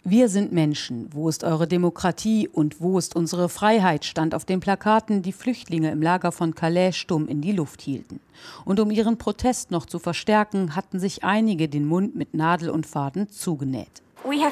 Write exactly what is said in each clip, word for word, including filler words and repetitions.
Wir sind Menschen. Wo ist eure Demokratie und wo ist unsere Freiheit, stand auf den Plakaten, die Flüchtlinge im Lager von Calais stumm in die Luft hielten. Und um ihren Protest noch zu verstärken, hatten sich einige den Mund mit Nadel und Faden zugenäht.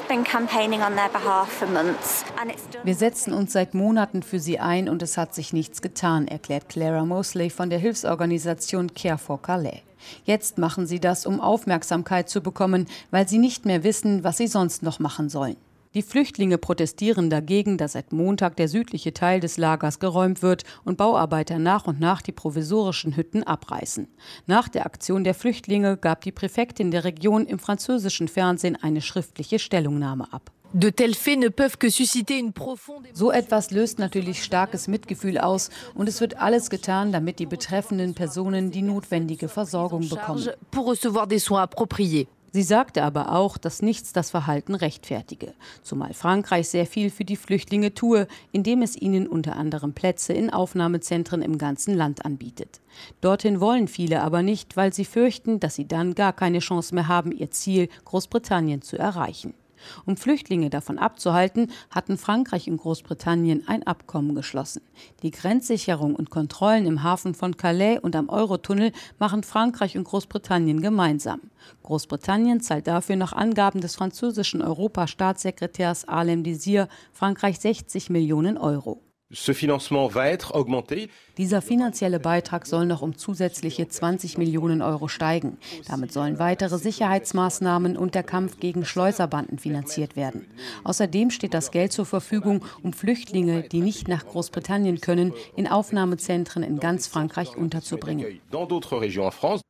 Wir setzen uns seit Monaten für sie ein und es hat sich nichts getan, erklärt Clara Mosley von der Hilfsorganisation Care for Calais. Jetzt machen sie das, um Aufmerksamkeit zu bekommen, weil sie nicht mehr wissen, was sie sonst noch machen sollen. Die Flüchtlinge protestieren dagegen, dass seit Montag der südliche Teil des Lagers geräumt wird und Bauarbeiter nach und nach die provisorischen Hütten abreißen. Nach der Aktion der Flüchtlinge gab die Präfektin der Region im französischen Fernsehen eine schriftliche Stellungnahme ab. So etwas löst natürlich starkes Mitgefühl aus und es wird alles getan, damit die betreffenden Personen die notwendige Versorgung bekommen. Sie sagte aber auch, dass nichts das Verhalten rechtfertige, zumal Frankreich sehr viel für die Flüchtlinge tue, indem es ihnen unter anderem Plätze in Aufnahmezentren im ganzen Land anbietet. Dorthin wollen viele aber nicht, weil sie fürchten, dass sie dann gar keine Chance mehr haben, ihr Ziel, Großbritannien, zu erreichen. Um Flüchtlinge davon abzuhalten, hatten Frankreich und Großbritannien ein Abkommen geschlossen. Die Grenzsicherung und Kontrollen im Hafen von Calais und am Eurotunnel machen Frankreich und Großbritannien gemeinsam. Großbritannien zahlt dafür nach Angaben des französischen Europastaatssekretärs Alain Désir Frankreich sechzig Millionen Euro. Dieser finanzielle Beitrag soll noch um zusätzliche zwanzig Millionen Euro steigen. Damit sollen weitere Sicherheitsmaßnahmen und der Kampf gegen Schleuserbanden finanziert werden. Außerdem steht das Geld zur Verfügung, um Flüchtlinge, die nicht nach Großbritannien können, in Aufnahmezentren in ganz Frankreich unterzubringen.